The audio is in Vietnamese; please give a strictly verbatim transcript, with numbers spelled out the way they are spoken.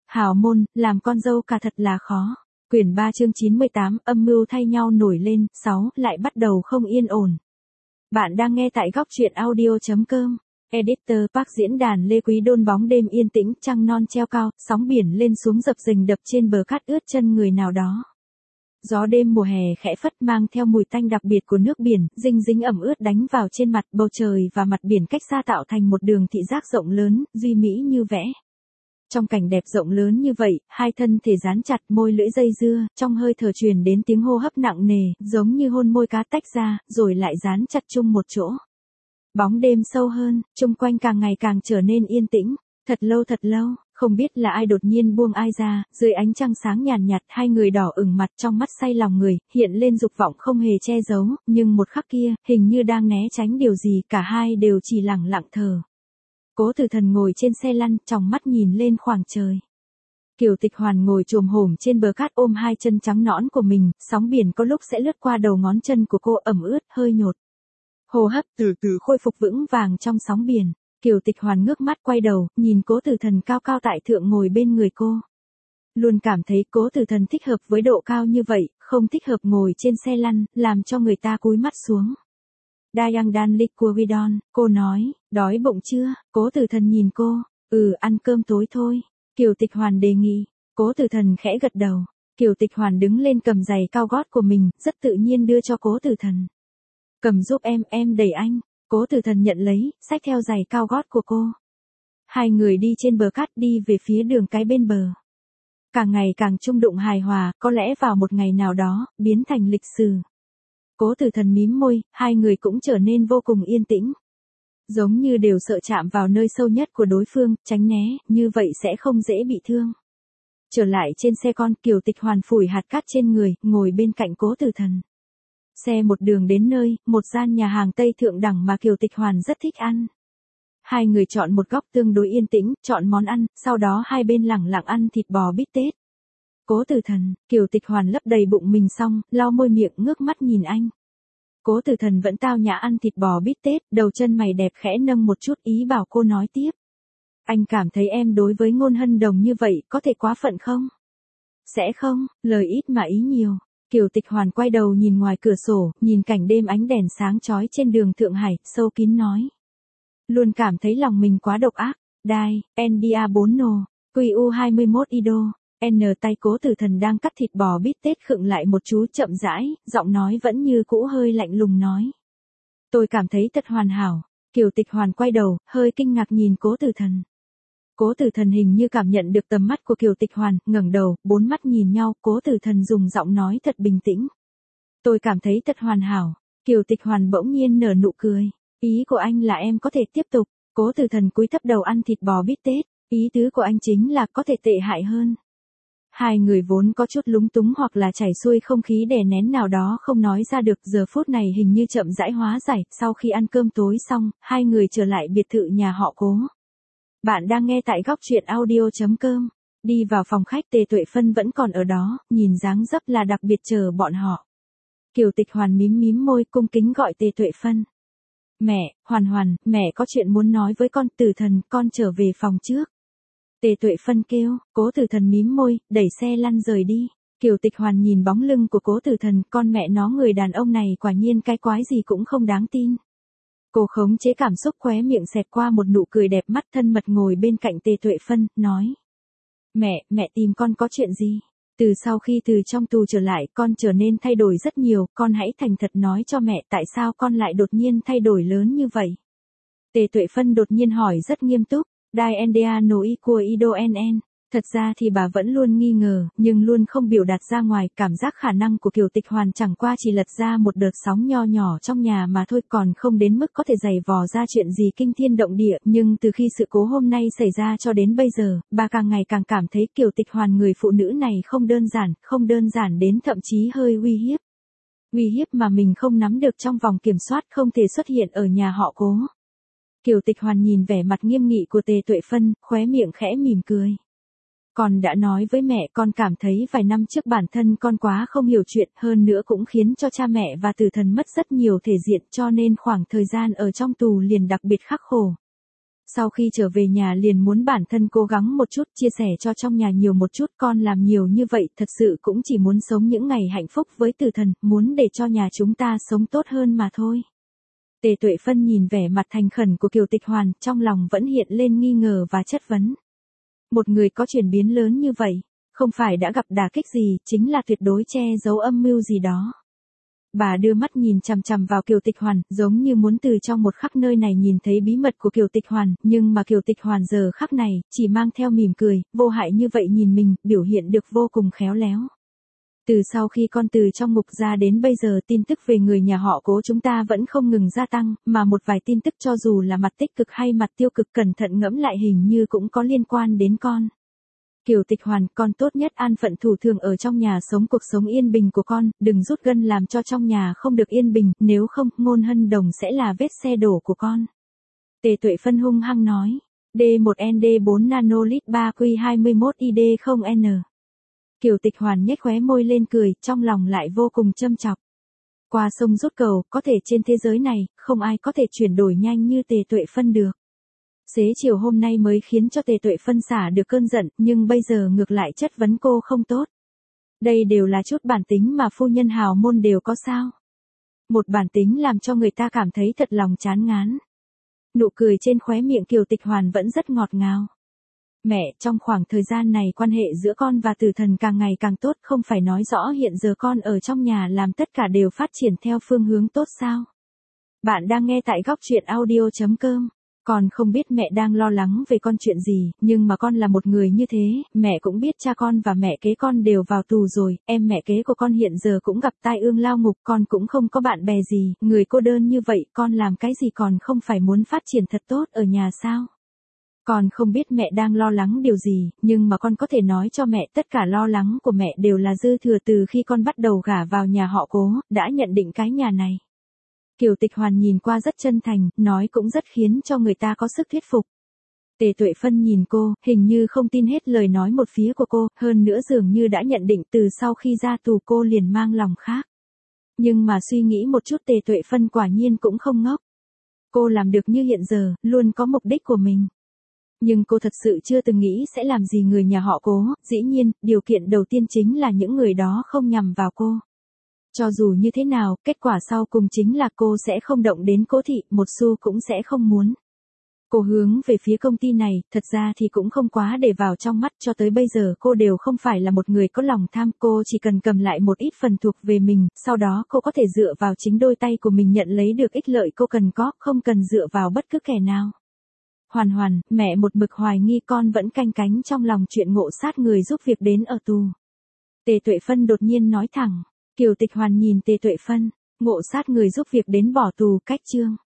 Hào môn, làm con dâu cả thật là khó. Quyển ba chương chín mươi tám, âm mưu thay nhau nổi lên, sáu, lại bắt đầu không yên ổn. Bạn đang nghe tại góc truyện audio.com. Editor Park diễn đàn Lê Quý Đôn bóng đêm yên tĩnh, trăng non treo cao, sóng biển lên xuống dập dềnh đập trên bờ cát ướt chân người nào đó. Gió đêm mùa hè khẽ phất mang theo mùi tanh đặc biệt của nước biển, dinh dính ẩm ướt đánh vào trên mặt, bầu trời và mặt biển cách xa tạo thành một đường thị giác rộng lớn, duy mỹ như vẽ. Trong cảnh đẹp rộng lớn như vậy, hai thân thể dán chặt, môi lưỡi dây dưa, trong hơi thở truyền đến tiếng hô hấp nặng nề, giống như hôn môi cá tách ra, rồi lại dán chặt chung một chỗ. Bóng đêm sâu hơn, chung quanh càng ngày càng trở nên yên tĩnh. Thật lâu thật lâu, không biết là ai đột nhiên buông ai ra, dưới ánh trăng sáng nhàn nhạt, hai người đỏ ửng mặt, trong mắt say lòng người, hiện lên dục vọng không hề che giấu, nhưng một khắc kia, hình như đang né tránh điều gì, cả hai đều chỉ lặng lặng thờ. Cố Tử Thần ngồi trên xe lăn, tròng mắt nhìn lên khoảng trời. Kiều Tịch Hoàn ngồi chồm hổm trên bờ cát ôm hai chân trắng nõn của mình, sóng biển có lúc sẽ lướt qua đầu ngón chân của cô, ẩm ướt, hơi nhột. Hô hấp từ từ khôi phục vững vàng trong sóng biển. Kiều Tịch Hoàn ngước mắt quay đầu, nhìn Cố Tử Thần cao cao tại thượng ngồi bên người cô. Luôn cảm thấy Cố Tử Thần thích hợp với độ cao như vậy, không thích hợp ngồi trên xe lăn, làm cho người ta cúi mắt xuống. Dayang Dan Liquidon, cô nói, đói bụng chưa? Cố Tử Thần nhìn cô, ừ, ăn cơm tối thôi. Kiều Tịch Hoàn đề nghị. Cố Tử Thần khẽ gật đầu. Kiều Tịch Hoàn đứng lên cầm giày cao gót của mình, rất tự nhiên đưa cho Cố Tử Thần. Cầm giúp em, em đẩy anh. Cố Tử Thần nhận lấy, xách theo giày cao gót của cô. Hai người đi trên bờ cát đi về phía đường cái bên bờ. Càng ngày càng chung đụng hài hòa, có lẽ vào một ngày nào đó, biến thành lịch sử. Cố Tử Thần mím môi, hai người cũng trở nên vô cùng yên tĩnh. Giống như đều sợ chạm vào nơi sâu nhất của đối phương, tránh né, như vậy sẽ không dễ bị thương. Trở lại trên xe con, Kiều Tịch Hoàn phủi hạt cát trên người, ngồi bên cạnh Cố Tử Thần. Xe một đường đến nơi, một gian nhà hàng Tây thượng đẳng mà Kiều Tịch Hoàn rất thích ăn. Hai người chọn một góc tương đối yên tĩnh, chọn món ăn, sau đó hai bên lẳng lặng ăn thịt bò bít tết. Cố Tử Thần, Kiều Tịch Hoàn lấp đầy bụng mình xong, lau môi miệng, ngước mắt nhìn anh. Cố Tử Thần vẫn tao nhã ăn thịt bò bít tết, đầu chân mày đẹp khẽ nâng một chút, ý bảo cô nói tiếp. Anh cảm thấy em đối với Ngôn Hân Đồng như vậy, có thể quá phận không? Sẽ không, lời ít mà ý nhiều. Kiều Tịch Hoàn quay đầu nhìn ngoài cửa sổ, nhìn cảnh đêm ánh đèn sáng chói trên đường Thượng Hải, sâu kín nói. Luôn cảm thấy lòng mình quá độc ác. Đai, en đê a bốn nô, quy u hai mươi mốt ido, N tay Cố Tử Thần đang cắt thịt bò bít tết khựng lại một chú, chậm rãi, giọng nói vẫn như cũ hơi lạnh lùng nói. Tôi cảm thấy thật hoàn hảo. Kiều Tịch Hoàn quay đầu, hơi kinh ngạc nhìn Cố Tử Thần. Cố Tử Thần hình như cảm nhận được tầm mắt của Kiều Tịch Hoàn, ngẩng đầu, bốn mắt nhìn nhau, Cố Tử Thần dùng giọng nói thật bình tĩnh. Tôi cảm thấy thật hoàn hảo. Kiều Tịch Hoàn bỗng nhiên nở nụ cười. Ý của anh là em có thể tiếp tục. Cố Tử Thần cúi thấp đầu ăn thịt bò bít tết. Ý tứ của anh chính là có thể tệ hại hơn. Hai người vốn có chút lúng túng hoặc là chảy xuôi không khí đè nén nào đó không nói ra được, giờ phút này hình như chậm rãi hóa giải. Sau khi ăn cơm tối xong, hai người trở lại biệt thự nhà họ Cố. Bạn đang nghe tại góc truyện audio.com. Đi vào phòng khách, Tề Tuệ Phân vẫn còn ở đó, nhìn dáng dấp là đặc biệt chờ bọn họ. Kiều Tịch Hoàn mím mím môi, cung kính gọi Tề Tuệ Phân. Mẹ, Hoàn Hoàn, mẹ có chuyện muốn nói với con. Tử Thần, con trở về phòng trước. Tề Tuệ Phân kêu. Cố Tử Thần mím môi, đẩy xe lăn rời đi. Kiều Tịch Hoàn nhìn bóng lưng của Cố Tử Thần, con mẹ nó, người đàn ông này quả nhiên cái quái gì cũng không đáng tin. Cô khống chế cảm xúc, khóe miệng xẹt qua một nụ cười đẹp, mắt thân mật ngồi bên cạnh Tề Tuệ Phân, nói. Mẹ, mẹ tìm con có chuyện gì? Từ sau khi từ trong tù trở lại, con trở nên thay đổi rất nhiều, con hãy thành thật nói cho mẹ tại sao con lại đột nhiên thay đổi lớn như vậy. Tề Tuệ Phân đột nhiên hỏi rất nghiêm túc. Dai en đê a no i của ido nn. Thật ra thì bà vẫn luôn nghi ngờ, nhưng luôn không biểu đạt ra ngoài, cảm giác khả năng của Kiều Tịch Hoàn chẳng qua chỉ lật ra một đợt sóng nho nhỏ trong nhà mà thôi, còn không đến mức có thể giày vò ra chuyện gì kinh thiên động địa, nhưng từ khi sự cố hôm nay xảy ra cho đến bây giờ, bà càng ngày càng cảm thấy Kiều Tịch Hoàn người phụ nữ này không đơn giản, không đơn giản đến thậm chí hơi uy hiếp. Uy hiếp mà mình không nắm được trong vòng kiểm soát, không thể xuất hiện ở nhà họ Cố. Kiều Tịch Hoàn nhìn vẻ mặt nghiêm nghị của Tề Tuệ Phân, khóe miệng khẽ mỉm cười. Con đã nói với mẹ, con cảm thấy vài năm trước bản thân con quá không hiểu chuyện, hơn nữa cũng khiến cho cha mẹ và Tử Thần mất rất nhiều thể diện, cho nên khoảng thời gian ở trong tù liền đặc biệt khắc khổ. Sau khi trở về nhà liền muốn bản thân cố gắng một chút, chia sẻ cho trong nhà nhiều một chút, con làm nhiều như vậy thật sự cũng chỉ muốn sống những ngày hạnh phúc với tử thần, muốn để cho nhà chúng ta sống tốt hơn mà thôi. Tề Tuệ Phân nhìn vẻ mặt thành khẩn của Kiều Tịch Hoàn, trong lòng vẫn hiện lên nghi ngờ và chất vấn. Một người có chuyển biến lớn như vậy, không phải đã gặp đả kích gì, chính là tuyệt đối che giấu âm mưu gì đó. Bà đưa mắt nhìn chằm chằm vào Kiều Tịch Hoàn, giống như muốn từ trong một khắc nơi này nhìn thấy bí mật của Kiều Tịch Hoàn, nhưng mà Kiều Tịch Hoàn giờ khắc này, chỉ mang theo mỉm cười, vô hại như vậy nhìn mình, biểu hiện được vô cùng khéo léo. Từ sau khi con từ trong ngục ra đến bây giờ, tin tức về người nhà họ Cố chúng ta vẫn không ngừng gia tăng, mà một vài tin tức cho dù là mặt tích cực hay mặt tiêu cực cẩn thận ngẫm lại hình như cũng có liên quan đến con. Kiều Tịch Hoàn, con tốt nhất an phận thủ thường ở trong nhà sống cuộc sống yên bình của con, đừng rút gân làm cho trong nhà không được yên bình, nếu không, Ngôn Hân Đồng sẽ là vết xe đổ của con. Tề Tuệ Phân hung hăng nói, D một N D bốn nanolit ba Q hai mốt I D không N. Kiều Tịch Hoàn nhếch khóe môi lên cười, trong lòng lại vô cùng châm chọc. Qua sông rút cầu, có thể trên thế giới này, không ai có thể chuyển đổi nhanh như Tề Tuệ Phân được. Xế chiều hôm nay mới khiến cho Tề Tuệ Phân xả được cơn giận, nhưng bây giờ ngược lại chất vấn cô không tốt. Đây đều là chút bản tính mà phu nhân hào môn đều có sao. Một bản tính làm cho người ta cảm thấy thật lòng chán ngán. Nụ cười trên khóe miệng Kiều Tịch Hoàn vẫn rất ngọt ngào. Mẹ, trong khoảng thời gian này quan hệ giữa con và tử thần càng ngày càng tốt, không phải nói rõ hiện giờ con ở trong nhà làm tất cả đều phát triển theo phương hướng tốt sao? Bạn đang nghe tại góc truyện audio chấm com. Con không biết mẹ đang lo lắng về con chuyện gì, nhưng mà con là một người như thế, mẹ cũng biết cha con và mẹ kế con đều vào tù rồi, em mẹ kế của con hiện giờ cũng gặp tai ương lao ngục, con cũng không có bạn bè gì, người cô đơn như vậy, con làm cái gì còn không phải muốn phát triển thật tốt ở nhà sao? Con không biết mẹ đang lo lắng điều gì, nhưng mà con có thể nói cho mẹ tất cả lo lắng của mẹ đều là dư thừa từ khi con bắt đầu gả vào nhà họ Cố, đã nhận định cái nhà này. Kiều Tịch Hoàn nhìn qua rất chân thành, nói cũng rất khiến cho người ta có sức thuyết phục. Tề Tuệ Phân nhìn cô, hình như không tin hết lời nói một phía của cô, hơn nữa dường như đã nhận định từ sau khi ra tù cô liền mang lòng khác. Nhưng mà suy nghĩ một chút Tề Tuệ Phân quả nhiên cũng không ngốc. Cô làm được như hiện giờ, luôn có mục đích của mình. Nhưng cô thật sự chưa từng nghĩ sẽ làm gì người nhà họ Cố, dĩ nhiên, điều kiện đầu tiên chính là những người đó không nhằm vào cô. Cho dù như thế nào, kết quả sau cùng chính là cô sẽ không động đến Cố thị, một xu cũng sẽ không muốn. Cô hướng về phía công ty này, thật ra thì cũng không quá để vào trong mắt, cho tới bây giờ cô đều không phải là một người có lòng tham, cô chỉ cần cầm lại một ít phần thuộc về mình, sau đó cô có thể dựa vào chính đôi tay của mình nhận lấy được ích lợi cô cần có, không cần dựa vào bất cứ kẻ nào. Hoàn Hoàn, mẹ một mực hoài nghi con vẫn canh cánh trong lòng chuyện ngộ sát người giúp việc đến ở tù. Tề Tuệ Phân đột nhiên nói thẳng. Kiều Tịch Hoàn nhìn Tề Tuệ Phân, ngộ sát người giúp việc đến bỏ tù cách chương.